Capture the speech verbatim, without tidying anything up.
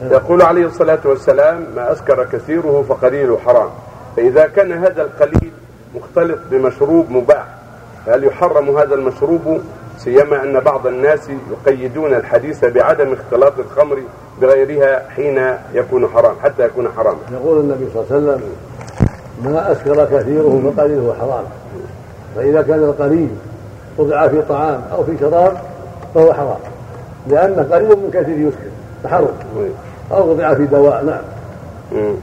يقول عليه الصلاة والسلام: ما أسكر كثيره فقليله حرام. فإذا كان هذا القليل مختلط بمشروب مباح هل يحرم هذا المشروب؟ سيما أن بعض الناس يقيدون الحديث بعدم اختلاط الخمر بغيرها حين يكون حرام حتى يكون حراما. يقول النبي صلى الله عليه وسلم: ما أسكر كثيره فقليله حرام. فإذا كان القليل وضع في طعام أو في شراب فهو حرام، لأنه قليل من كثير يسكر فحرم، أو وضع في دواء. نعم.